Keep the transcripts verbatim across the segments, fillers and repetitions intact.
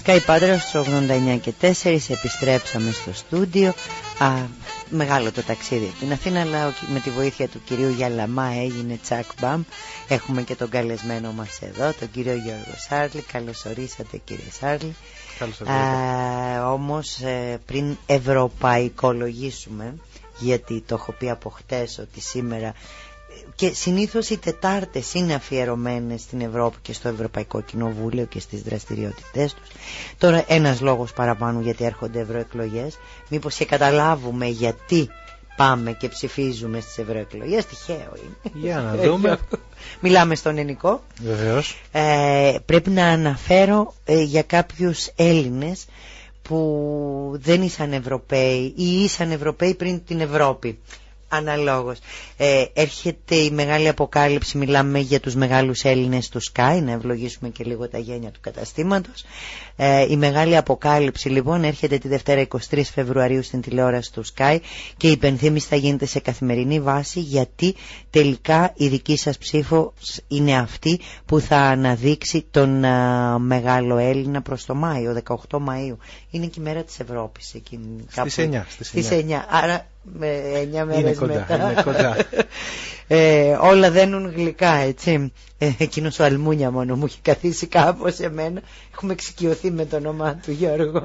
Sky Padra στους ογδόντα εννιά και τέσσερα επιστρέψαμε στο στούντιο. Α, μεγάλο το ταξίδι από την Αθήνα, αλλά με τη βοήθεια του κυρίου Γιαλαμά έγινε τσακ μπαμ. Έχουμε και τον καλεσμένο μας εδώ, τον κύριο Γιώργο Σάρλη. Καλώς ορίσατε, κύριε Σάρλη. Καλώς ορίσατε. Όμως ε, πριν ευρωπαϊκολογήσουμε, γιατί το έχω πει από χτες ότι σήμερα, και συνήθως οι Τετάρτες είναι αφιερωμένες στην Ευρώπη και στο Ευρωπαϊκό Κοινοβούλιο και στις δραστηριότητές τους. Τώρα ένας λόγος παραπάνω, γιατί έρχονται ευρωεκλογές. Μήπως και καταλάβουμε γιατί πάμε και ψηφίζουμε στις ευρωεκλογές. Τυχαίο είναι. Για να δούμε. Μιλάμε στον Ενικό. Βεβαίως. ε, Πρέπει να αναφέρω ε, για κάποιους Έλληνες που δεν ήσαν Ευρωπαίοι ή ήσαν Ευρωπαίοι πριν την Ευρώπη. Αναλόγως. Ε, έρχεται η μεγάλη αποκάλυψη, μιλάμε για τους μεγάλους Έλληνες του Sky, να ευλογήσουμε και λίγο τα γένια του καταστήματος. Ε, η μεγάλη αποκάλυψη λοιπόν έρχεται τη Δευτέρα εικοστή τρίτη Φεβρουαρίου στην τηλεόραση του Sky και η υπενθύμηση θα γίνεται σε καθημερινή βάση, γιατί τελικά η δική σας ψήφο είναι αυτή που θα αναδείξει τον α, μεγάλο Έλληνα προς το Μάιο, δεκαοκτώ Μαΐου. Είναι και η μέρα της Ευρώπης εκείνη, στις εννιά. Στις εννιά. Άρα με εννιά μέρες είναι κοντά, μετά είναι κοντά. ε, όλα δένουν γλυκά, έτσι. ε, Εκείνος ο Αλμούνια μόνο μου έχει καθίσει κάπως εμένα. Έχουμε εξοικειωθεί με το όνομά του, Γιώργο.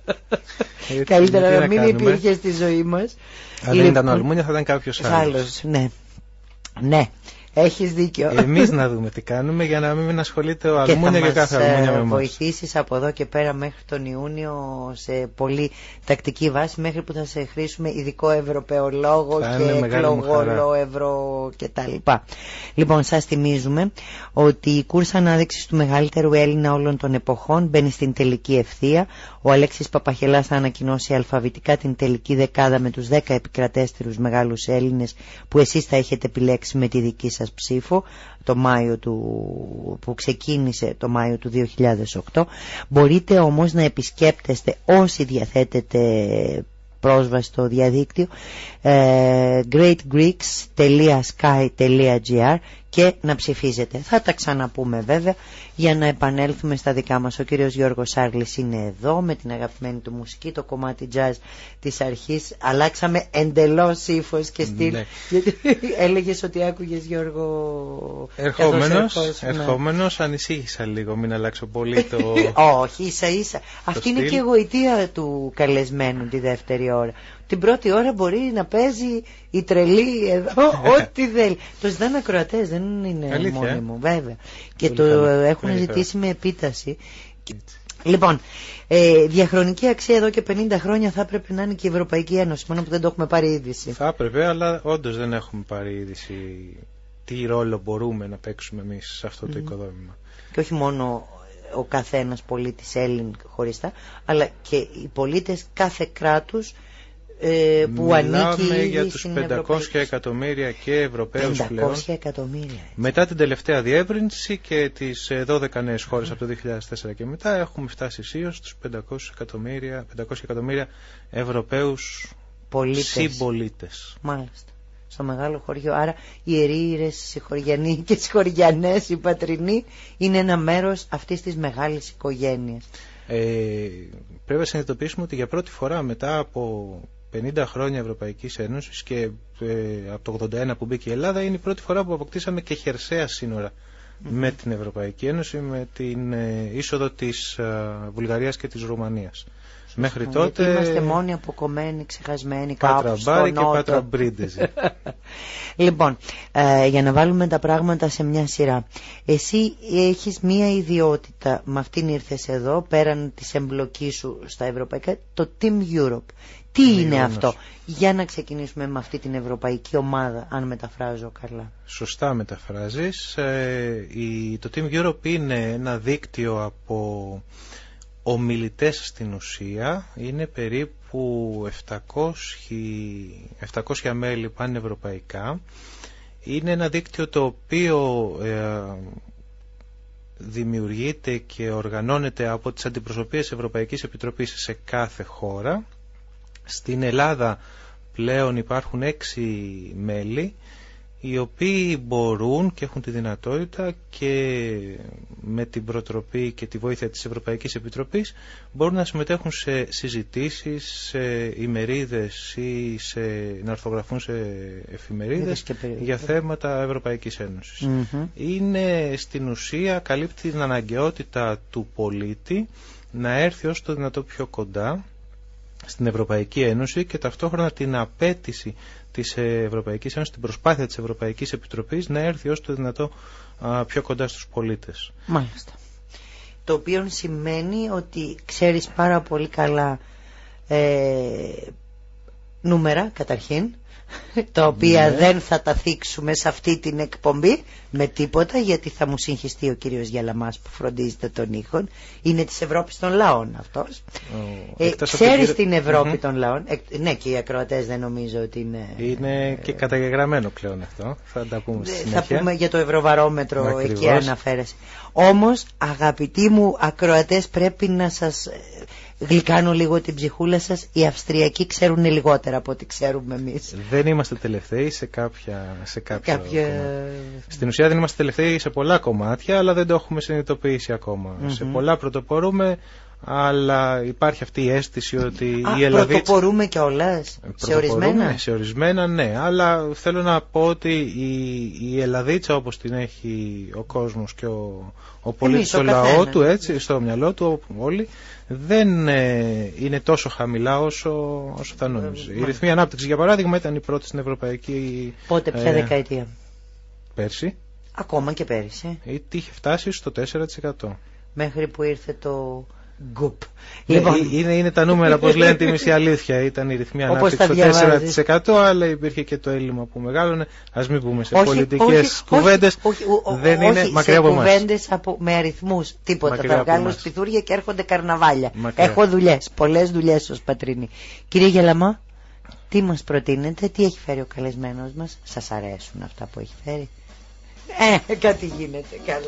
ε, Καλύτερα να, να μην κάνουμε. Υπήρχε στη ζωή μας. Αν δεν ήταν ο Αλμούνια θα ήταν κάποιος άλλος. άλλος. Ναι, ναι. Έχεις δίκιο. Εμείς να δούμε τι κάνουμε για να μην ασχολείται ο Αλμούνια και, και κάθε Αλμούνια με εμάς. Θα μας βοηθήσεις από εδώ και πέρα μέχρι τον Ιούνιο σε πολύ τακτική βάση, μέχρι που θα σε χρήσουμε ειδικό ευρωπαιολόγο και εκλογόλο ευρώ κτλ. Λοιπόν, σας θυμίζουμε ότι η κούρσα ανάδειξης του μεγαλύτερου Έλληνα όλων των εποχών μπαίνει στην τελική ευθεία. Ο Αλέξης Παπαχελάς θα ανακοινώσει αλφαβητικά την τελική δεκάδα με τους δέκα επικρατέστερους μεγάλους Έλληνες που εσείς θα έχετε επιλέξει με τη δική σας ψήφο το Μάιο του, που ξεκίνησε το Μάιο του δύο χιλιάδες οκτώ. Μπορείτε όμως να επισκέπτεστε, όσοι διαθέτετε πρόσβαση στο διαδίκτυο, ε, great greeks dot sky dot gr και να ψηφίζετε. Θα τα ξαναπούμε βέβαια για να επανέλθουμε στα δικά μας. Ο κύριος Γιώργος Σάρλης είναι εδώ με την αγαπημένη του μουσική, το κομμάτι jazz της αρχής. Αλλάξαμε εντελώς ύφος και στυλ. Ναι. Γιατί έλεγες ότι άκουγες, Γιώργο, ερχόμενος, ερχόμενος, ανησύχησα λίγο μην αλλάξω πολύ το όχι, ίσα ίσα. Αυτή είναι και η γοητεία του καλεσμένου τη δεύτερη ώρα. Την πρώτη ώρα μπορεί να παίζει η τρελή εδώ, ό,τι θέλει. Το ζητάνε ακροατές, δεν είναι αλήθεια, μόνοι μου, βέβαια. Και πολύ το καλά. έχουν πολύ ζητήσει καλά. Με επίταση. Λοιπόν, ε, διαχρονική αξία εδώ και πενήντα χρόνια θα έπρεπε να είναι και η Ευρωπαϊκή Ένωση, μόνο που δεν το έχουμε πάρει είδηση. Θα έπρεπε, αλλά όντως δεν έχουμε πάρει είδηση τι ρόλο μπορούμε να παίξουμε εμείς σε αυτό το mm. οικοδόμημα. Και όχι μόνο ο καθένας πολίτης Έλλην χωριστά, αλλά και οι πολίτες κάθε κράτους ε, που μιλάμε ανήκει για τους πεντακόσια εκατομμύρια και Ευρωπαίους πλέον εκατομμύρια, μετά την τελευταία διεύρυνση και τις δώδεκα νέες χώρες mm. από το δύο χιλιάδες τέσσερα και μετά έχουμε φτάσει σίως στους πεντακόσια εκατομμύρια, πεντακόσια εκατομμύρια Ευρωπαίους πολίτες. Συμπολίτες. Μάλιστα. Στο μεγάλο χωριό. Άρα οι ιερείς, οι συγχωριανοί και οι συγχωριανές, οι πατρινοί είναι ένα μέρος αυτής της μεγάλης οικογένειας. Ε, πρέπει να συνειδητοποιήσουμε ότι για πρώτη φορά μετά από πενήντα χρόνια Ευρωπαϊκής Ένωσης και ε, από το ογδόντα ένα που μπήκε η Ελλάδα, είναι η πρώτη φορά που αποκτήσαμε και χερσαία σύνορα mm-hmm. με την Ευρωπαϊκή Ένωση, με την ε, είσοδο της ε, Βουλγαρίας και της Ρουμανίας. Μέχρι τότε γιατί είμαστε μόνοι αποκομμένοι, ξεχασμένοι κάπου στο Πατραμπάρι νότο. Και Πατραμπρίντεζι. Λοιπόν, ε, για να βάλουμε τα πράγματα σε μια σειρά. Εσύ έχεις μια ιδιότητα, με αυτήν ήρθες εδώ, πέραν της εμπλοκής σου στα ευρωπαϊκά, το Team Europe. Τι είναι, είναι αυτό? Για να ξεκινήσουμε με αυτή την ευρωπαϊκή ομάδα, αν μεταφράζω καλά. Σωστά μεταφράζεις. Ε, η, το Team Europe είναι ένα δίκτυο από ομιλητές στην ουσία, είναι περίπου επτακόσια μέλη πανευρωπαϊκά. Είναι ένα δίκτυο το οποίο ε, δημιουργείται και οργανώνεται από τις αντιπροσωπείες Ευρωπαϊκής Επιτροπής σε κάθε χώρα. Στην Ελλάδα πλέον υπάρχουν έξι μέλη οι οποίοι μπορούν και έχουν τη δυνατότητα και με την προτροπή και τη βοήθεια της Ευρωπαϊκής Επιτροπής μπορούν να συμμετέχουν σε συζητήσεις, σε ημερίδες ή σε, να αρθογραφούν σε εφημερίδες για θέματα Ευρωπαϊκής Ένωσης. Mm-hmm. Είναι στην ουσία, καλύπτει την αναγκαιότητα του πολίτη να έρθει όσο το δυνατό πιο κοντά στην Ευρωπαϊκή Ένωση και ταυτόχρονα την απέτηση της Ευρωπαϊκής Ένωσης, την προσπάθεια της Ευρωπαϊκής Επιτροπής να έρθει όσο το δυνατό α, πιο κοντά στους πολίτες. Μάλιστα. Το οποίο σημαίνει ότι ξέρεις πάρα πολύ καλά ε, νούμερα καταρχήν, τα οποία ναι. δεν θα τα θίξουμε σε αυτή την εκπομπή με τίποτα, γιατί θα μου συγχυστεί ο κύριος Γιαλαμάς που φροντίζεται των ήχων. Είναι της Ευρώπης των λαών αυτός. Oh, ε, ξέρεις κύριε... την Ευρώπη mm-hmm. των λαών. Ε, ναι, και οι ακροατές δεν νομίζω ότι είναι... Είναι και καταγεγραμμένο πλέον αυτό. Θα τα πούμε στη συνέχεια. Θα πούμε για το Ευρωβαρόμετρο. Ακριβώς. Εκεί αναφέρεσαι. Όμως, αγαπητοί μου ακροατές, πρέπει να σας γλυκάνω λίγο την ψυχούλα σας. Οι Αυστριακοί ξέρουν λιγότερα από ό,τι ξέρουμε εμείς. Δεν είμαστε τελευταίοι σε κάποια, σε κάποια... κάποια... Στην ουσία δεν είμαστε τελευταίοι σε πολλά κομμάτια, αλλά δεν το έχουμε συνειδητοποιήσει ακόμα. Mm-hmm. Σε πολλά πρωτοπορούμε, αλλά υπάρχει αυτή η αίσθηση ότι Α, η Ελλάδα... Πρωτοπορούμε κιόλας, σε ορισμένα. Σε ορισμένα ναι, αλλά θέλω να πω ότι η, η Ελλαδίτσα όπως την έχει ο κόσμος και ο, ο πολίτης στο λαό του, έτσι, στο μυαλό του όλοι, δεν ε, είναι τόσο χαμηλά όσο, όσο θα νόμιζε. Η ρυθμή ανάπτυξη, για παράδειγμα, ήταν η πρώτη στην Ευρωπαϊκή... Πότε, ποια ε, δεκαετία? Πέρσι. Ακόμα και πέρσι. Είχε φτάσει στο τέσσερα τοις εκατό. Μέχρι που ήρθε το γκουπ. Λοιπόν. Είναι, είναι τα νούμερα, πώς λένε, τη μισή αλήθεια. Ήταν η ρυθμή ανάπτυξη στο τέσσερα τοις εκατό, αλλά υπήρχε και το έλλειμμα που μεγάλωνε. Ας μην πούμε σε όχι, πολιτικές κουβέντες. Όχι, όχι, δεν όχι, είναι όχι, μακριά από εμάς. Κουβέντες με αριθμούς. Τίποτα. Μακριά θα βγάλουν σπιθούρια και έρχονται καρναβάλια. Μακριά. Έχω δουλειές. Πολλές δουλειές ως πατρίνη. Κύριε Γελαμά, τι μας προτείνετε, τι έχει φέρει ο καλεσμένος μας? Σας αρέσουν αυτά που έχει φέρει? Ε, κάτι γίνεται. Καλά.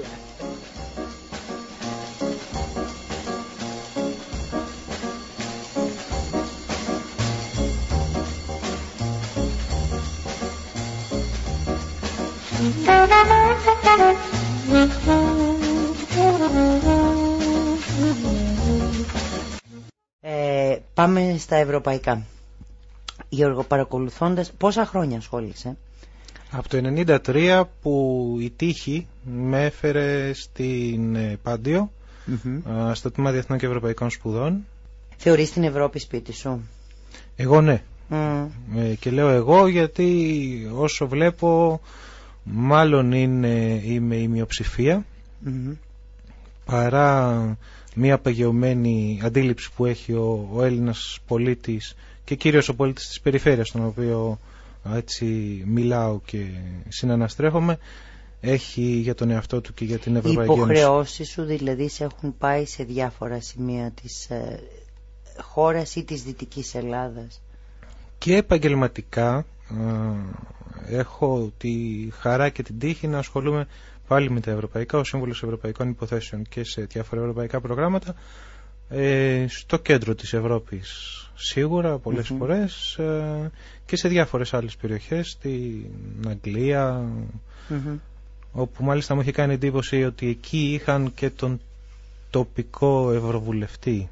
Ε, πάμε στα ευρωπαϊκά. Γιώργο, παρακολουθώντας, πόσα χρόνια ασχόλησε? Από το ενενήντα τρία που η τύχη με έφερε στην Πάντιο, mm-hmm. στο τμήμα Διεθνών και Ευρωπαϊκών Σπουδών. Θεωρείς την Ευρώπη σπίτι σου? Εγώ ναι. Mm. Ε, και λέω εγώ γιατί όσο βλέπω μάλλον είναι, είμαι η μειοψηφία, mm-hmm. παρά μια παγιωμένη αντίληψη που έχει ο, ο Έλληνας πολίτης και κυρίως ο πολίτης της περιφέρειας, στον οποίο έτσι μιλάω και συναναστρέφομαι, έχει για τον εαυτό του και για την Ευρωπαϊκή Ένωση. Οι υποχρεώσεις σου δηλαδή σε έχουν πάει σε διάφορα σημεία της ε, χώρας ή της Δυτικής Ελλάδας? Και επαγγελματικά ε, έχω τη χαρά και την τύχη να ασχολούμαι πάλι με τα ευρωπαϊκά, ο Σύμβουλος Ευρωπαϊκών Υποθέσεων και σε διάφορα ευρωπαϊκά προγράμματα ε, στο κέντρο της Ευρώπης σίγουρα πολλές mm-hmm. φορές ε, και σε διάφορες άλλες περιοχές, στην Αγγλία, mm-hmm. όπου μάλιστα μου είχε κάνει εντύπωση ότι εκεί είχαν και τον τοπικό ευρωβουλευτή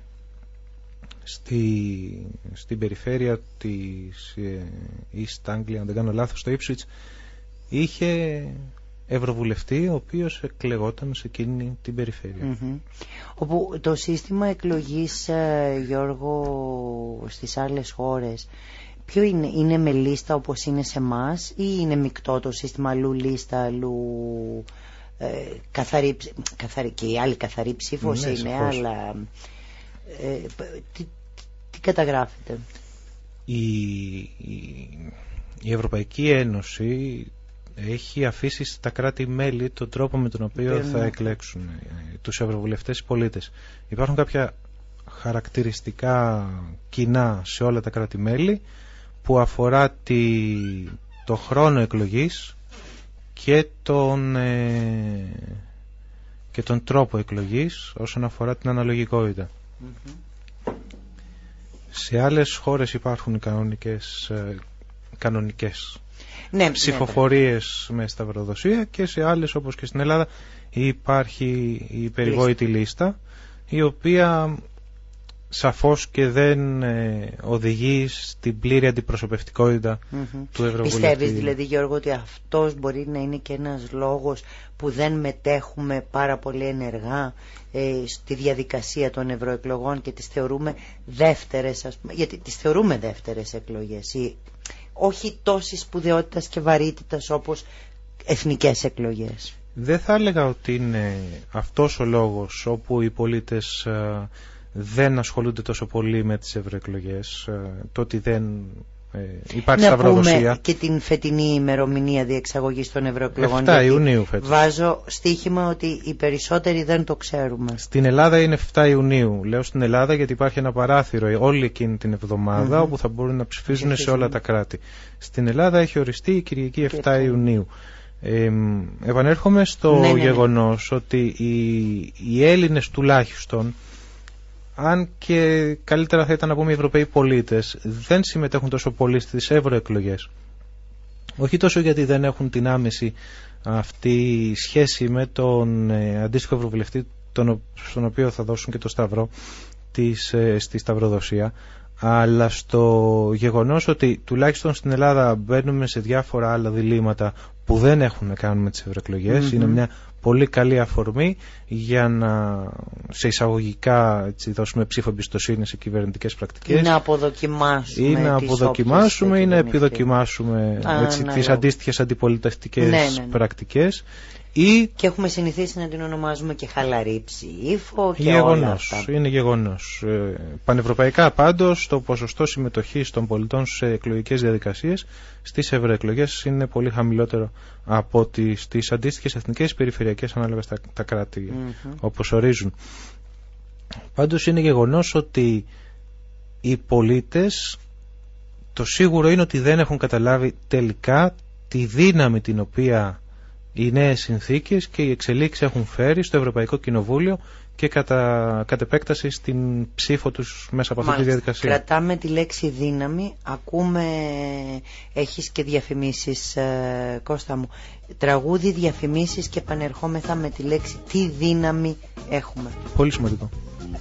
στη, στην περιφέρεια της ε, East Anglia, αν δεν κάνω λάθος, στο Ipswich, είχε ευρωβουλευτή ο οποίος εκλεγόταν σε εκείνη την περιφέρεια. Mm-hmm. Όπου το σύστημα εκλογής, Γιώργο, στις άλλες χώρες ποιο είναι? Είναι με λίστα όπως είναι σε εμάς ή είναι μεικτό το σύστημα, αλλού λίστα, αλλού ε, καθαρή, καθαρή, και η άλλη καθαρή ψήφος ναι, είναι, αλλά ε, τι, τι καταγράφεται? Η, η, η Ευρωπαϊκή Ένωση έχει αφήσει στα κράτη-μέλη τον τρόπο με τον οποίο θα εκλέξουν τους ευρωβουλευτές οι πολίτες. Υπάρχουν κάποια χαρακτηριστικά κοινά σε όλα τα κράτη-μέλη που αφορά τη, το χρόνο εκλογής και τον, ε, και τον τρόπο εκλογής όσον αφορά την αναλογικότητα. Mm-hmm. Σε άλλες χώρες υπάρχουν οι κανονικές, ε, κανονικές ναι, ψηφοφορίες ναι, με σταυροδοσία, και σε άλλες όπως και στην Ελλάδα υπάρχει η περιβόητη λίστα, λίστα η οποία σαφώς και δεν ε, οδηγεί στην πλήρη αντιπροσωπευτικότητα mm-hmm. του Ευρωβουλευτή. Πιστεύεις δηλαδή, Γιώργο, ότι αυτός μπορεί να είναι και ένας λόγος που δεν μετέχουμε πάρα πολύ ενεργά ε, στη διαδικασία των ευρωεκλογών και τις θεωρούμε δεύτερες, ας πούμε, γιατί τις θεωρούμε δεύτερες εκλογές, ή, όχι τόσης σπουδαιότητας και βαρύτητας όπως εθνικές εκλογές? Δεν θα έλεγα ότι είναι αυτός ο λόγος όπου οι πολίτες ε, δεν ασχολούνται τόσο πολύ με τις ευρωεκλογές, το ότι δεν ε, υπάρχει να σταυροδοσία. Να πούμε και την φετινή ημερομηνία διεξαγωγής των ευρωεκλογών. εφτά Ιουνίου φέτος. Βάζω στοίχημα ότι οι περισσότεροι δεν το ξέρουμε. Στην Ελλάδα είναι εφτά Ιουνίου. Λέω στην Ελλάδα γιατί υπάρχει ένα παράθυρο όλη εκείνη την εβδομάδα mm-hmm. όπου θα μπορούν να ψηφίζουν σε όλα τα κράτη. Στην Ελλάδα έχει οριστεί η Κυριακή εφτά Ιουνίου. Ε, επανέρχομαι στο ναι, ναι, γεγονός ναι. ότι οι, οι Έλληνες τουλάχιστον, αν και καλύτερα θα ήταν να πούμε οι Ευρωπαίοι πολίτες, δεν συμμετέχουν τόσο πολύ στις ευρωεκλογές. Όχι τόσο γιατί δεν έχουν την άμεση αυτή σχέση με τον ε, αντίστοιχο ευρωβουλευτή, τον, στον οποίο θα δώσουν και το σταυρό της, ε, στη σταυροδοσία, αλλά στο γεγονός ότι τουλάχιστον στην Ελλάδα μπαίνουμε σε διάφορα άλλα διλήμματα που δεν έχουν να κάνουν με τις ευρωεκλογές. Mm-hmm. Είναι μια πολύ καλή αφορμή για να σε εισαγωγικά έτσι, δώσουμε ψήφο εμπιστοσύνη σε κυβερνητικές πρακτικές, ή να αποδοκιμάσουμε ή να, αποδοκιμάσουμε, ή να επιδοκιμάσουμε Α, έτσι, να τις αντίστοιχες αντιπολιτευτικές ναι, ναι, ναι. πρακτικές. Ή... Και έχουμε συνηθίσει να την ονομάζουμε και χαλαρή ψήφο και γεγονός, όλα αυτά. Είναι γεγονός. Πανευρωπαϊκά πάντως το ποσοστό συμμετοχής των πολιτών σε εκλογικές διαδικασίες στις ευρωεκλογές είναι πολύ χαμηλότερο από τις, τις αντίστοιχες εθνικές περιφερειακές ανάλογα στα τα κράτη mm-hmm. όπως ορίζουν. Πάντως είναι γεγονός ότι οι πολίτες, το σίγουρο είναι ότι δεν έχουν καταλάβει τελικά τη δύναμη την οποία οι νέες συνθήκες και οι εξελίξεις έχουν φέρει στο Ευρωπαϊκό Κοινοβούλιο και κατά, κατ' επέκταση στην ψήφο τους μέσα από αυτή Μάλιστα. τη διαδικασία. Κρατάμε τη λέξη δύναμη, ακούμε, έχεις και διαφημίσεις ε, Κώστα μου, τραγούδι, διαφημίσεις και επανερχόμεθα με τη λέξη τι δύναμη έχουμε. Πολύ σημαντικό.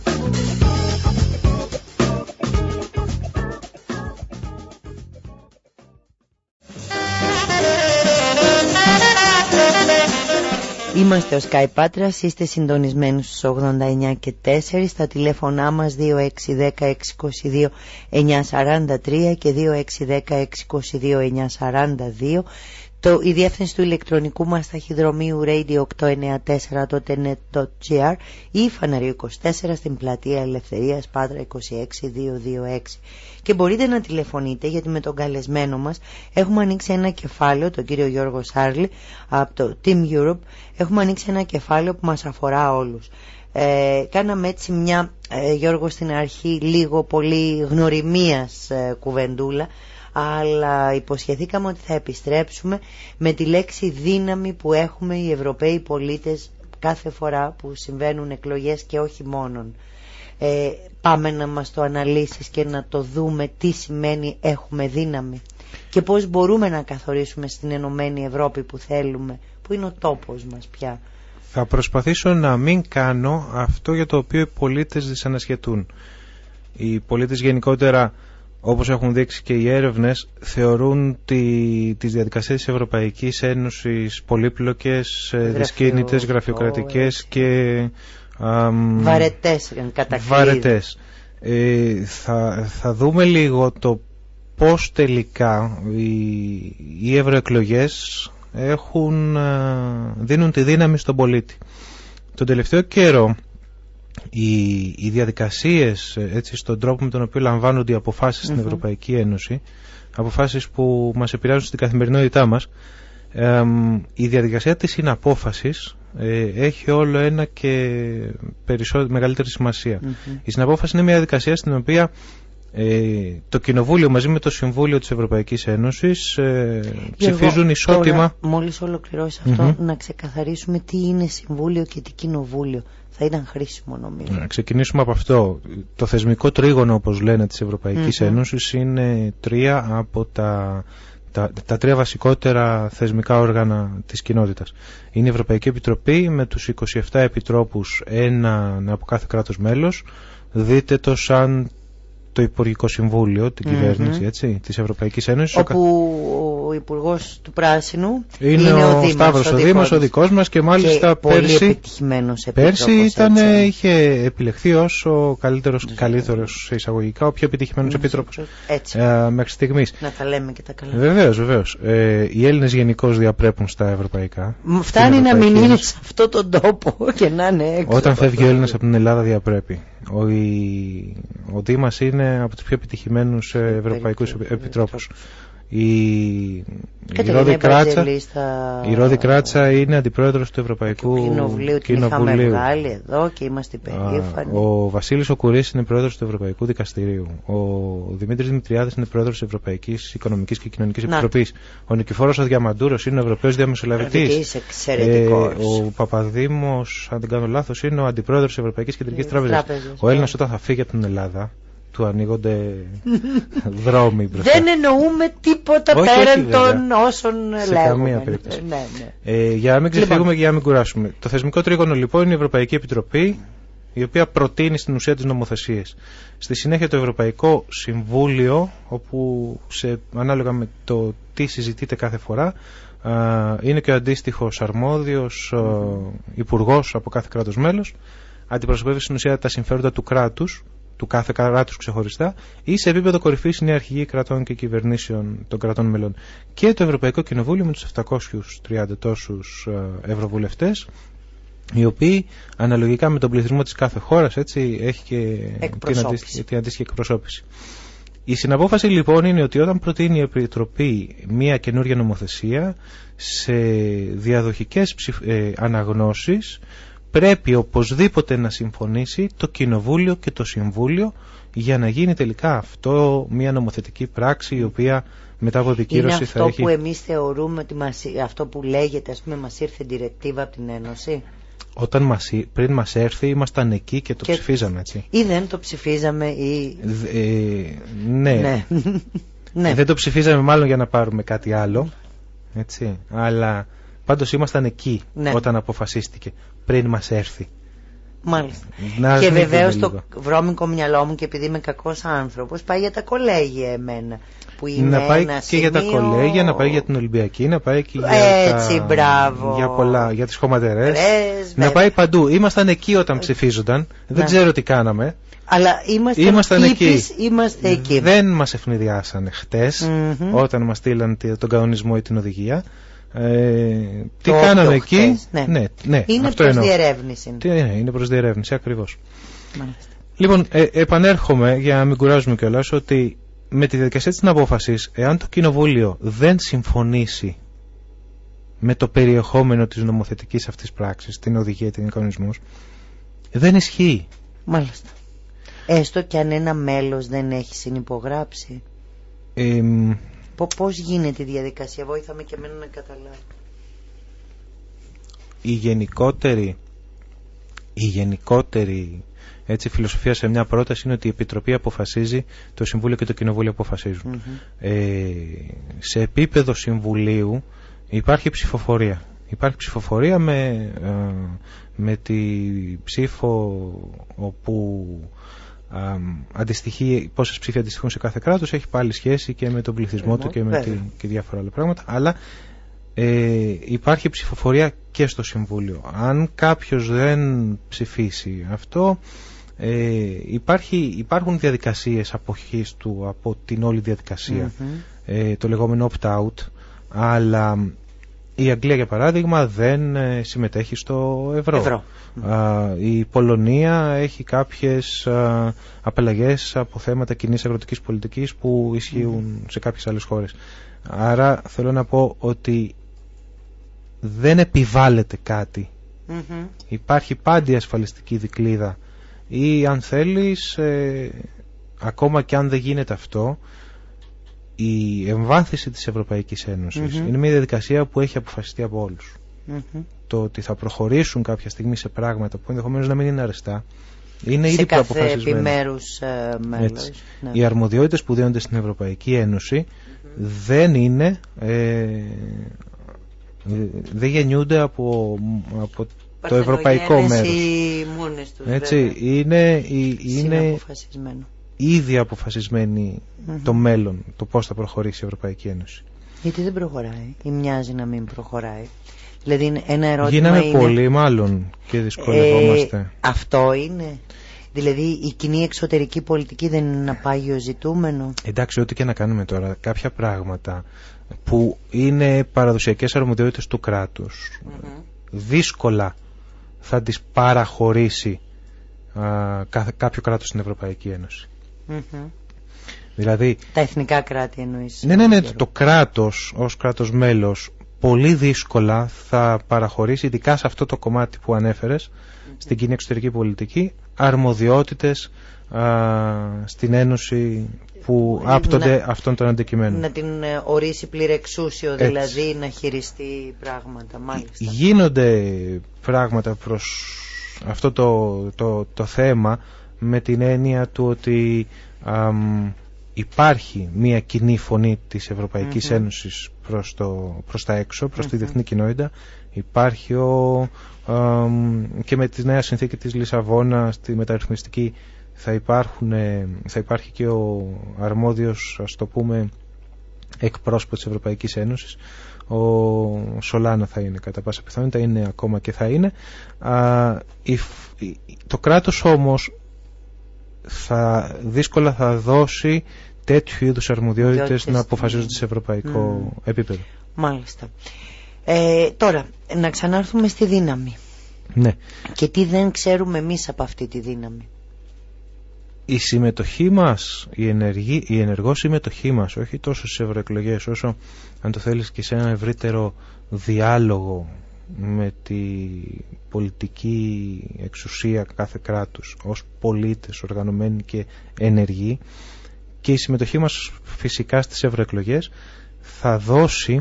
Είμαστε ο Sky Patra, είστε συντονισμένοι στους ογδόντα εννιά και τέσσερα, στα τηλέφωνά μας δύο έξι ένα μηδέν έξι δύο δύο εννιά τέσσερα τρία και δύο έξι ένα μηδέν έξι δύο δύο εννιά τέσσερα δύο. Το, η διεύθυνση του ηλεκτρονικού μας ταχυδρομείου radio οκτακόσια ενενήντα τέσσερα τελεία net τελεία gr ή Φαναρίου είκοσι τέσσερα στην πλατεία Ελευθερίας Πάτρα είκοσι έξι διακόσια είκοσι έξι. Και μπορείτε να τηλεφωνείτε γιατί με τον καλεσμένο μας έχουμε ανοίξει ένα κεφάλαιο, τον κύριο Γιώργο Σάρλη από το Team Europe, έχουμε ανοίξει ένα κεφάλαιο που μας αφορά όλους. Ε, κάναμε έτσι μια, ε, Γιώργο, στην αρχή λίγο πολύ γνωριμίας ε, κουβεντούλα, αλλά υποσχεθήκαμε ότι θα επιστρέψουμε με τη λέξη δύναμη που έχουμε οι Ευρωπαίοι πολίτες κάθε φορά που συμβαίνουν εκλογές και όχι μόνον. Ε, πάμε να μας το αναλύσεις και να το δούμε τι σημαίνει έχουμε δύναμη και πώς μπορούμε να καθορίσουμε στην Ενωμένη Ευρώπη που θέλουμε, που είναι ο τόπος μας πια. Θα προσπαθήσω να μην κάνω αυτό για το οποίο οι πολίτες δυσανασχετούν. Οι πολίτες γενικότερα, όπως έχουν δείξει και οι έρευνες, θεωρούν τη, τις διαδικασίες της Ευρωπαϊκής Ένωσης πολύπλοκες, δυσκίνητες, γραφειοκρατικές και αμ, βαρετές, βαρετές. Ε, θα, θα δούμε λίγο το πώς τελικά οι, οι ευρωεκλογές έχουν, δίνουν τη δύναμη στον πολίτη. Τον τελευταίο καιρό Οι, οι διαδικασίες έτσι, στον τρόπο με τον οποίο λαμβάνονται οι αποφάσεις mm-hmm. στην Ευρωπαϊκή Ένωση, αποφάσεις που μας επηρεάζουν στην καθημερινότητά μας, ε, η διαδικασία της συναπόφασης ε, έχει όλο ένα και περισσότερο, μεγαλύτερη σημασία. Mm-hmm. Η συναπόφαση είναι μια διαδικασία στην οποία ε, το Κοινοβούλιο μαζί με το Συμβούλιο της Ευρωπαϊκής Ένωσης ε, ψηφίζουν εγώ, ισότιμα. Τώρα, μόλις ολοκληρώσει αυτό, mm-hmm. να ξεκαθαρίσουμε τι είναι Συμβούλιο και τι Κοινοβούλιο. Θα ήταν χρήσιμο, νομίζω. Να ξεκινήσουμε από αυτό. Το θεσμικό τρίγωνο, όπως λένε, της Ευρωπαϊκής mm-hmm. Ένωσης είναι τρία από τα τα, τα τρία βασικότερα θεσμικά όργανα της κοινότητας. Είναι η Ευρωπαϊκή Επιτροπή με τους είκοσι επτά επιτρόπους, έναν από κάθε κράτος μέλος. Δείτε το σαν το Υπουργικό Συμβούλιο, την mm-hmm. κυβέρνηση, έτσι, της Ευρωπαϊκής Ένωσης. Όπου ο Υπουργός του Πράσινου είναι, είναι ο, ο Σταύρος ο Δήμος, ο δικός μας, και μάλιστα και πέρσι, πολύ επιτυχημένος πέρσι ήταν, είχε επιλεχθεί ως ο καλύτερος, καλύτερος σε εισαγωγικά, ο πιο επιτυχημένος επίτροπος ε, μέχρι στιγμής. Να τα λέμε και τα καλά. Βεβαίως, βεβαίως. Ε, οι Έλληνες γενικώς διαπρέπουν στα ευρωπαϊκά. Φτάνει να μην είναι σε αυτόν τον τόπο και να είναι έξω. Όταν φεύγει ο Έλληνας από την Ελλάδα διαπρέπει. Ο, η, ο Δήμας είναι από τους πιο επιτυχημένους ευρωπαϊκούς επιτρόπους. Η, η, Ρόδη Κράτσα, στα... η Ρόδη Κράτσα είναι αντιπρόεδρος του Ευρωπαϊκού Κοινοβουλίου. Την είχαμε βγάλει εδώ και είμαστε περήφανοι. Ο Βασίλης ο Κουρής είναι πρόεδρος του Ευρωπαϊκού Δικαστηρίου. Ο Δημήτρης Δημητριάδης είναι πρόεδρος της Ευρωπαϊκής Οικονομικής και Κοινωνικής Επιτροπής. Ο Νικηφόρος ο Διαμαντούρος είναι ο Ευρωπαίος Διαμεσολαβητής. Ε, ο Παπαδήμος, αν δεν κάνω λάθος, είναι ο αντιπρόεδρος της Ευρωπαϊκής Κεντρικής Τράπεζας. Ο Έλληνας όταν θα φύγει από την Ελλάδα του ανοίγονται δρόμοι μπροστά. Δεν εννοούμε τίποτα όχι, πέραν όχι, των όσων σε λέγουμε. Καμία περίπτωση. Ναι, ναι. Ε, για να μην ξεφύγουμε λοιπόν. και για να μην κουράσουμε. Το θεσμικό τρίγωνο λοιπόν είναι η Ευρωπαϊκή Επιτροπή, η οποία προτείνει στην ουσία τις νομοθεσίες. Στη συνέχεια το Ευρωπαϊκό Συμβούλιο, όπου σε, ανάλογα με το τι συζητείτε κάθε φορά, α, είναι και ο αντίστοιχος αρμόδιος υπουργός από κάθε κράτος μέλος, αντιπροσωπεύει στην ουσία τα συμφέροντα του κράτους, του κάθε κράτους ξεχωριστά, ή σε επίπεδο κορυφής είναι οι αρχηγοί κρατών και κυβερνήσεων των κρατών μελών. Και το Ευρωπαϊκό Κοινοβούλιο με τους επτακόσιους τριάντα τόσους ευρωβουλευτές, οι οποίοι αναλογικά με τον πληθυσμό της κάθε χώρας, έτσι, έχει και την αντίστοιχη, την αντίστοιχη εκπροσώπηση. Η συναπόφαση λοιπόν είναι ότι όταν προτείνει η Επιτροπή μία καινούργια νομοθεσία σε διαδοχικές ψηφ... ε, αναγνώσεις, πρέπει οπωσδήποτε να συμφωνήσει το Κοινοβούλιο και το Συμβούλιο για να γίνει τελικά αυτό μια νομοθετική πράξη η οποία μετά από επικύρωση θα έχει... Είναι αυτό που εμείς θεωρούμε ότι μας, αυτό που λέγεται, ας πούμε, μας ήρθε διρεκτίβα από την Ένωση. Όταν μας, πριν μας έρθει ήμασταν εκεί και το και... ψηφίζαμε, έτσι. Ή δεν το ψηφίζαμε ή... Ε, ναι. ναι. ναι. Δεν το ψηφίζαμε μάλλον για να πάρουμε κάτι άλλο, έτσι. Αλλά πάντως ήμασταν εκεί ναι. όταν αποφασίστηκε, πριν μας έρθει. Μάλιστα. Να και βεβαίως το βρώμικο μυαλό μου, και επειδή είμαι κακός άνθρωπος, πάει για τα κολέγια εμένα. Που είναι να πάει ένα και σημείο... για τα κολέγια, να πάει για την Ολυμπιακή, να πάει και για, έτσι, τα... μπράβο. για πολλά, για τις χωματερές. Ρες, να πάει παντού. Ήμασταν εκεί όταν ψηφίζονταν. Δεν να. ξέρω τι κάναμε. Αλλά είμαστε ήμασταν εκεί. Είμαστε εκεί. Δεν μας ευνηδιάσανε χτες mm-hmm. όταν μας στείλαν τον κανονισμό ή την οδηγία. Ε, τι το κάναμε εκεί. Ναι. Ναι, ναι, είναι αυτό προς εννοώ. διερεύνηση. Τι, ναι, είναι προς διερεύνηση, ακριβώς. Μάλιστα. Λοιπόν, ε, επανέρχομαι για να μην κουράζουμε κιόλας ότι με τη διαδικασία της απόφασης, εάν το Κοινοβούλιο δεν συμφωνήσει με το περιεχόμενο της νομοθετικής αυτής πράξης, την οδηγία, την κανονισμούς, δεν ισχύει. Μάλιστα. Έστω και αν ένα μέλος δεν έχει συνυπογράψει. Ε, Πώς γίνεται η διαδικασία, βοήθαμε και εμένα να καταλάβω. Η γενικότερη, η γενικότερη έτσι, φιλοσοφία σε μια πρόταση είναι ότι η Επιτροπή αποφασίζει, το Συμβούλιο και το Κοινοβούλιο αποφασίζουν. Mm-hmm. Ε, σε επίπεδο Συμβουλίου υπάρχει ψηφοφορία. Υπάρχει ψηφοφορία με, ε, με τη ψήφο όπου ε, αντιστοιχεί, πόσες ψήφοι αντιστοιχούν σε κάθε κράτος, έχει πάλι σχέση και με τον πληθυσμό mm-hmm. του και με τη, και διάφορα άλλα πράγματα, αλλά ε, υπάρχει ψηφοφορία και στο Συμβούλιο. Αν κάποιος δεν ψηφίσει αυτό, Ε, υπάρχει, υπάρχουν διαδικασίες αποχής του από την όλη διαδικασία, mm-hmm. ε, το λεγόμενο opt-out, αλλά η Αγγλία για παράδειγμα δεν ε, συμμετέχει στο ευρώ, ευρώ. Α, η Πολωνία έχει κάποιες α, απαλλαγές από θέματα κοινής αγροτικής πολιτικής που ισχύουν mm-hmm. σε κάποιες άλλες χώρες. Άρα θέλω να πω ότι δεν επιβάλλεται κάτι, mm-hmm. υπάρχει πάντα η ασφαλιστική δικλείδα, ή αν θέλεις ε, ακόμα και αν δεν γίνεται αυτό, η εμβάθυνση της Ευρωπαϊκής Ένωσης mm-hmm. είναι μια διαδικασία που έχει αποφασιστεί από όλους. Mm-hmm. Το ότι θα προχωρήσουν κάποια στιγμή σε πράγματα που ενδεχομένως να μην είναι αρεστά είναι σε ήδη κάθε προαποφασισμένο. επιμέρους ε, μέλος. Ναι. Οι αρμοδιότητες που δίνονται στην Ευρωπαϊκή Ένωση mm-hmm. δεν είναι ε, δεν γεννιούνται από, από το ευρωπαϊκό μέρος. Μόνες τους, έτσι, είναι, είναι ήδη αποφασισμένοι mm-hmm. το μέλλον, το πώς θα προχωρήσει η Ευρωπαϊκή Ένωση. Γιατί δεν προχωράει ή μοιάζει να μην προχωράει? Δηλαδή είναι ένα ερώτημα. Γίναμε είναι... πολύ μάλλον και δυσκολευόμαστε. Ε, αυτό είναι. Δηλαδή η κοινή εξωτερική πολιτική δεν είναι ένα πάγιο ζητούμενο? Εντάξει, ό,τι και να κάνουμε τώρα, κάποια πράγματα που είναι παραδοσιακές αρμοδιότητες του κράτους mm-hmm. δύσκολα θα τις παραχωρήσει α, κάποιο κράτος στην Ευρωπαϊκή Ένωση. Mm-hmm. Δηλαδή, τα εθνικά κράτη εννοείς? Ναι, ναι, ναι, το κράτος ως κράτος μέλος πολύ δύσκολα θα παραχωρήσει, ειδικά σε αυτό το κομμάτι που ανέφερες, mm-hmm. στην κοινή εξωτερική πολιτική, αρμοδιότητες α, στην Ένωση που άπτονται να, αυτών των αντικειμένων. Να την ορίσει πληρεξούσιο, δηλαδή έτσι. Να χειριστεί πράγματα, μάλιστα. Γίνονται πράγματα προς αυτό το, το, το θέμα με την έννοια του ότι αμ, υπάρχει μια κοινή φωνή της Ευρωπαϊκής mm-hmm. Ένωσης προς, το, προς τα έξω, προς mm-hmm. τη διεθνή κοινότητα. Υπάρχει ο, αμ, και με τη νέα συνθήκη της Λισαβόνα, στη μεταρρυθμιστική, θα, υπάρχουν, θα υπάρχει και ο αρμόδιος, ας το πούμε, εκπρόσωπος της Ευρωπαϊκής Ένωσης. Ο Σολάνα θα είναι κατά πάσα πιθανότητα, είναι ακόμα και θα είναι. Α, η, το κράτος όμως θα, δύσκολα θα δώσει τέτοιου είδους αρμοδιότητες να αποφασίζονται σε ευρωπαϊκό mm. επίπεδο. Μάλιστα. Ε, τώρα, να ξανάρθουμε στη δύναμη. Ναι. Και τι δεν ξέρουμε εμείς από αυτή τη δύναμη? Η συμμετοχή μας, η, ενεργή, η ενεργό συμμετοχή μας, όχι τόσο στις ευρωεκλογές, όσο αν το θέλεις και σε ένα ευρύτερο διάλογο με τη πολιτική εξουσία κάθε κράτους ως πολίτες οργανωμένοι και ενεργοί, και η συμμετοχή μας φυσικά στις ευρωεκλογές θα δώσει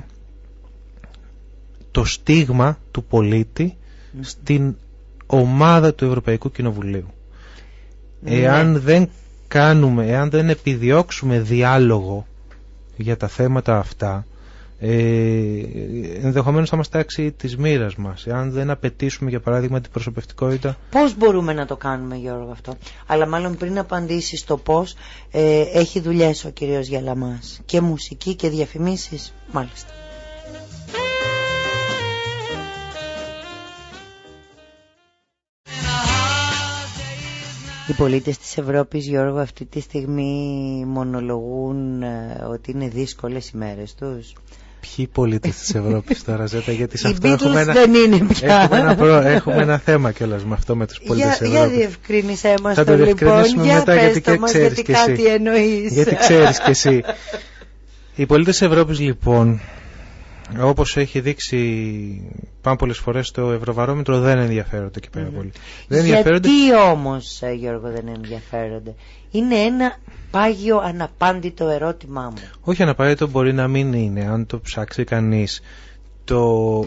το στίγμα του πολίτη mm. στην ομάδα του Ευρωπαϊκού Κοινοβουλίου. Εάν ναι. δεν κάνουμε, εάν δεν επιδιώξουμε διάλογο για τα θέματα αυτά, ε, ενδεχομένως θα μας τάξει της μοίρας μας. Εάν δεν απαιτήσουμε, για παράδειγμα, την προσωπευτικότητα. Πώς μπορούμε να το κάνουμε, Γιώργο, αυτό? Αλλά μάλλον πριν απαντήσεις το πώς, ε, έχει δουλειές ο κύριος Γιαλαμάς, και μουσική και διαφημίσεις, μάλιστα. Οι πολίτες της Ευρώπης, Γιώργο, αυτή τη στιγμή μονολογούν ε, ότι είναι δύσκολες οι μέρες τους. Ποιοι πολίτες της Ευρώπης τώρα, Ζέτα, γιατί σε οι αυτό έχουμε ένα, δεν είναι πια. Έχουμε, ένα προ, έχουμε ένα θέμα κιόλας με αυτό, με τους πολίτες της Ευρώπης. Για διευκρίνησέ μας θα το, το λοιπόν, για μετά, πες γιατί το μας, γιατί κάτι εννοείς. Γιατί ξέρεις κι εσύ. Οι πολίτες της Ευρώπης, λοιπόν, όπως έχει δείξει πάνω πολλές φορές το Ευρωβαρόμετρο, δεν ενδιαφέρονται και πέρα mm-hmm. πολύ. Δεν γιατί όμως, Γιώργο, δεν ενδιαφέρονται? Είναι ένα πάγιο αναπάντητο ερώτημά μου. Όχι αναπάντητο, μπορεί να μην είναι. Αν το ψάξει κανείς, το,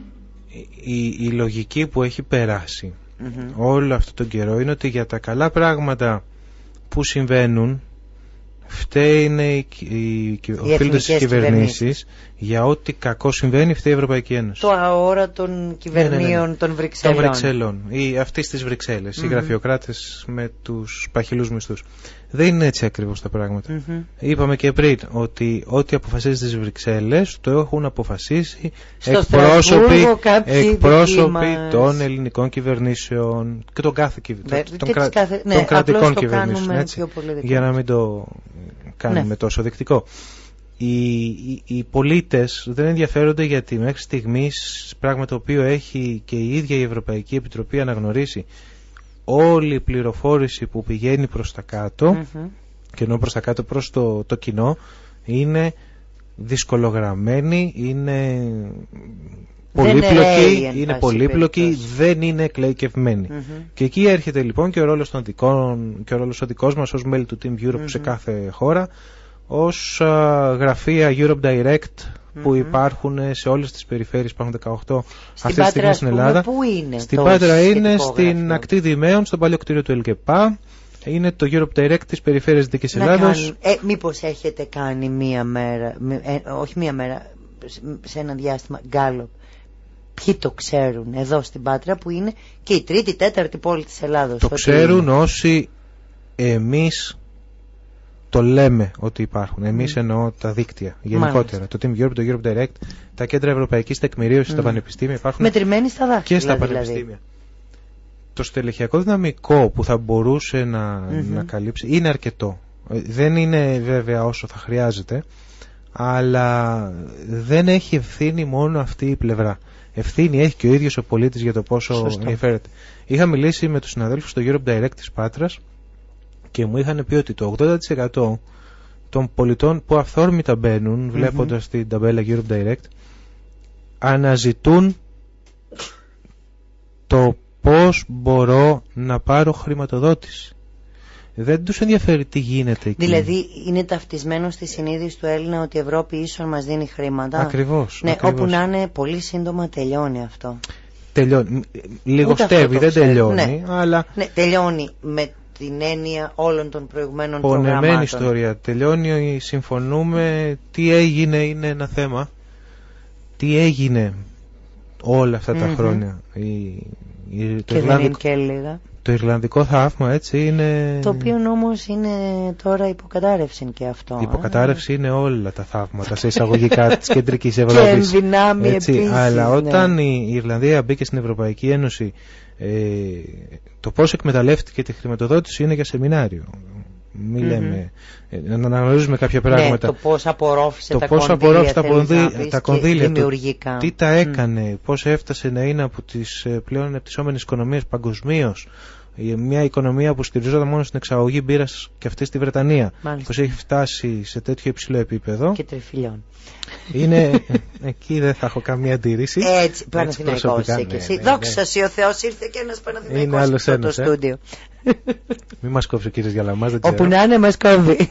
η, η λογική που έχει περάσει mm-hmm. όλο αυτό τον καιρό είναι ότι για τα καλά πράγματα που συμβαίνουν φταίνε οι, οι, οι οφείλοντες της κυβερνήσεις, για ό,τι κακό συμβαίνει φταίει η Ευρωπαϊκή Ένωση. Το αόρα των κυβερνήων ναι, ναι, ναι. των Βρυξελών. Των Βρυξελών. Ή αυτής της Βρυξέλλες. Mm-hmm. Οι γραφειοκράτες με τους παχυλούς μισθούς. Δεν είναι έτσι ακριβώς τα πράγματα. Mm-hmm. Είπαμε και πριν ότι ό,τι αποφασίζει στις Βρυξέλλες το έχουν αποφασίσει στο εκπρόσωποι, εκπρόσωποι των ελληνικών κυβερνήσεων και των, κάθε, Βε, των, κρα, κάθε, ναι, των κρατικών κυβερνήσεων. Έτσι, για να μην το κάνουμε ναι. τόσο δεκτικό. Οι, οι, οι πολίτες δεν ενδιαφέρονται, γιατί μέχρι στιγμής, πράγμα το οποίο έχει και η ίδια η Ευρωπαϊκή Επιτροπή αναγνωρίσει, όλη η πληροφόρηση που πηγαίνει προς τα κάτω mm-hmm. και ενώ προς τα κάτω προς το, το κοινό είναι δυσκολογραμμένη, είναι πολύπλοκη, είναι πολύπλοκη, δεν είναι εκλαϊκευμένη. Mm-hmm. Και εκεί έρχεται λοιπόν και ο ρόλος των δικών, και ο ρόλος ο δικός μας ως μέλη του Team Europe mm-hmm. σε κάθε χώρα, ως α, γραφεία Europe Direct mm-hmm. που υπάρχουν σε όλες τις περιφέρειες, υπάρχουν δεκαοκτώ στην αυτή τη στιγμή στην Ελλάδα. Πού είναι? Στην Πάτρα είναι στην ακτή Δημαίων, στο παλιό κτίριο του ΕΛΚΕΠΑ. Είναι το Europe Direct της Περιφέρειας Δυτικής Ελλάδος. Ε, μήπως έχετε κάνει μία μέρα, ε, όχι μία μέρα, σε ένα διάστημα γκάλοπ? Ποιοι το ξέρουν εδώ στην Πάτρα, που είναι και η τρίτη, τέταρτη πόλη της Ελλάδος? Το ξέρουν είναι. Όσοι εμείς το λέμε ότι υπάρχουν. Εμείς mm. εννοώ τα δίκτυα γενικότερα. Μάλιστα. Το Team Europe, το Europe Direct, τα κέντρα ευρωπαϊκής τεκμηρίωσης mm. στα πανεπιστήμια υπάρχουν. Μετρημένοι στα δάχτυλα. Και στα δηλαδή. πανεπιστήμια. Το στελεχειακό δυναμικό που θα μπορούσε να, mm-hmm. να καλύψει είναι αρκετό. Δεν είναι βέβαια όσο θα χρειάζεται, αλλά δεν έχει ευθύνη μόνο αυτή η πλευρά. Ευθύνη έχει και ο ίδιος ο πολίτης για το πόσο Σωστό. ενδιαφέρεται. Είχα μιλήσει με τους συναδέλφους στο Europe Direct της Πάτρας και μου είχαν πει ότι το ογδόντα τοις εκατό των πολιτών που αυθόρμητα μπαίνουν, mm-hmm. βλέποντας την ταμπέλα Europe Direct, αναζητούν το πώς μπορώ να πάρω χρηματοδότηση. Δεν τους ενδιαφέρει τι γίνεται εκεί. Δηλαδή είναι ταυτισμένο στη συνείδηση του Έλληνα ότι η Ευρώπη ίσον μας δίνει χρήματα. Ακριβώς. Ναι, ακριβώς. Όπου να είναι πολύ σύντομα τελειώνει αυτό. Τελειώνει. Λιγοστεύει, δεν τελειώνει. Ναι. Αλλά... ναι, τελειώνει με την έννοια όλων των προηγουμένων πονεμένη προγραμμάτων. Πονεμένη ιστορία. Τελειώνει, συμφωνούμε. Τι έγινε είναι ένα θέμα. Τι έγινε όλα αυτά τα mm-hmm. χρόνια. Η, η, και δεν είναι και λίγα. Το Ιρλανδικό θαύμα, έτσι είναι. Το οποίο όμως είναι τώρα υποκατάρρευση και αυτό. Υποκατάρρευση ε? είναι όλα τα θαύματα σε εισαγωγικά της κεντρικής Ευρώπης. Και ενδυνάμει επίσης. Αλλά όταν ναι. η Ιρλανδία μπήκε στην Ευρωπαϊκή Ένωση, ε, το πώς εκμεταλλεύτηκε τη χρηματοδότηση είναι για σεμινάριο. Μην mm-hmm. λέμε, να αναγνωρίζουμε κάποια πράγματα. Ναι, το πώς απορρόφησε το τα πώς κονδύλια, απορρόφησε τα, κονδύ, τα κονδύλια του, τι τα έκανε, mm. πώς έφτασε να είναι από τις πλέον ανεπτυσσόμενες οικονομίες παγκοσμίως, μια οικονομία που στηριζόταν μόνο στην εξαγωγή μπύρας και αυτή στη Βρετανία, πώς έχει φτάσει σε τέτοιο υψηλό επίπεδο. Και τριφυλιών. Είναι, εκεί δεν θα έχω καμία αντίρρηση. Έτσι, Παναθηναϊκός είσαι και εσύ. Δόξα σοι ο Θεός, ήρθε και ένας Παναθηναϊκός στο στούντιο. Μην μας κόψει ο κύριος Γιαλαμάς, δεν ξέρω. Όπου να είναι μας κόβει.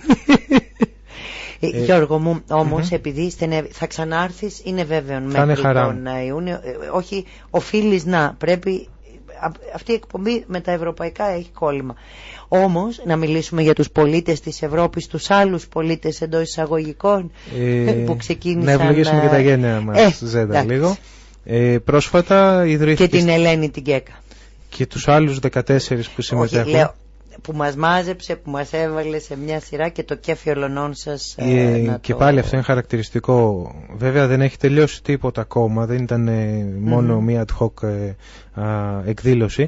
Ε, Γιώργο μου, όμως, mm-hmm. επειδή στενεύει, θα ξανάρθεις, είναι βέβαιο μέχρι τον Ιούνιο. Ε, όχι, οφείλεις να πρέπει. Αυτή η εκπομπή με τα ευρωπαϊκά έχει κόλλημα. Όμως, να μιλήσουμε για τους πολίτες της Ευρώπης, τους άλλους πολίτες εντός εισαγωγικών ε, που ξεκίνησαν. Να ευλογήσουμε και τα γένεια μας, ε, Ζέντα, λίγο. Ε, πρόσφατα ιδρύθηκε. Και την Ελένη την Γκέκα. Και τους άλλους δεκατέσσερις που συμμετέχουν. Όχι, λέω, που μας μάζεψε, που μας έβαλε σε μια σειρά και το κέφι ολονών σας. Ε, ε, να και το... πάλι αυτό είναι χαρακτηριστικό. Βέβαια δεν έχει τελειώσει τίποτα ακόμα. Δεν ήταν ε, μόνο mm-hmm. μια ad hoc ε, α, εκδήλωση.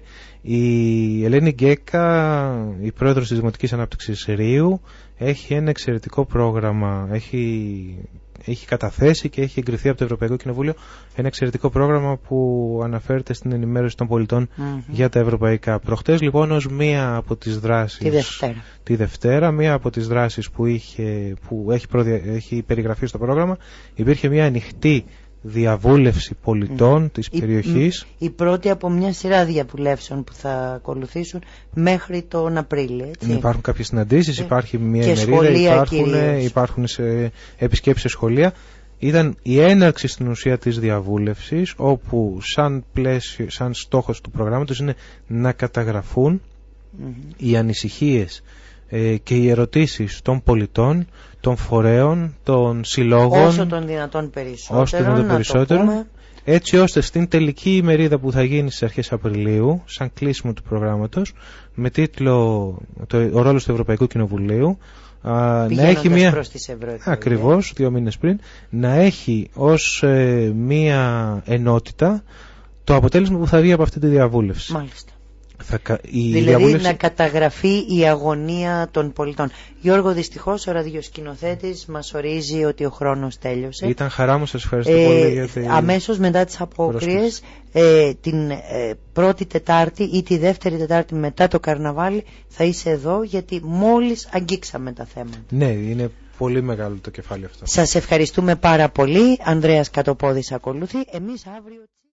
Η Ελένη Γκέκα, η πρόεδρος της Δημοτικής Ανάπτυξης Ρείου, έχει ένα εξαιρετικό πρόγραμμα. Έχει... Έχει καταθέσει και έχει εγκριθεί από το Ευρωπαϊκό Κοινοβούλιο ένα εξαιρετικό πρόγραμμα που αναφέρεται στην ενημέρωση των πολιτών mm-hmm. για τα ευρωπαϊκά. Προχτές λοιπόν ως μία από τις δράσεις τη Δευτέρα, τη Δευτέρα μία από τις δράσεις που, είχε, που έχει, προδια, έχει περιγραφεί στο πρόγραμμα, υπήρχε μία ανοιχτή διαβούλευση πολιτών mm. της η, περιοχής. Η πρώτη από μια σειρά διαβουλεύσεων που θα ακολουθήσουν μέχρι τον Απρίλιο. Έτσι. Υπάρχουν κάποιες συναντήσεις, υπάρχει μια ημερίδα, υπάρχουν, υπάρχουν σε επισκέψεις σε σχολεία. Ήταν η έναρξη στην ουσία της διαβούλευσης, όπου σαν, πλαίσιο, σαν στόχος του προγράμματος είναι να καταγραφούν mm-hmm. οι ανησυχίες ε, και οι ερωτήσεις των πολιτών, των φορέων, των συλλόγων, όσο των δυνατόν περισσότερο, όσο το περισσότερο, έτσι ώστε στην τελική ημερίδα που θα γίνει στις αρχές Απριλίου, σαν κλείσιμο του προγράμματος, με τίτλο το, «Ο ρόλος του Ευρωπαϊκού Κοινοβουλίου», α, να έχει μια, προς τις ακριβώς δύο μήνες πριν, να έχει ως ε, μια ενότητα το αποτέλεσμα που θα βγει από αυτή τη διαβούλευση. Μάλιστα. Θα, η δηλαδή διαβούλευση... να καταγραφεί η αγωνία των πολιτών. Γιώργο, δυστυχώς ο ραδιοσκηνοθέτης μας ορίζει ότι ο χρόνος τέλειωσε. Ήταν χαρά μου, σας ευχαριστώ ε, πολύ για τη... Αμέσως μετά τις απόκριες ε, την ε, πρώτη Τετάρτη ή τη δεύτερη Τετάρτη μετά το καρναβάλι θα είσαι εδώ, γιατί μόλις αγγίξαμε τα θέματα. Ναι, είναι πολύ μεγάλο το κεφάλαιο αυτό. Σας ευχαριστούμε πάρα πολύ. Ανδρέας Κατοπόδης ακολουθεί. Εμείς αύριο...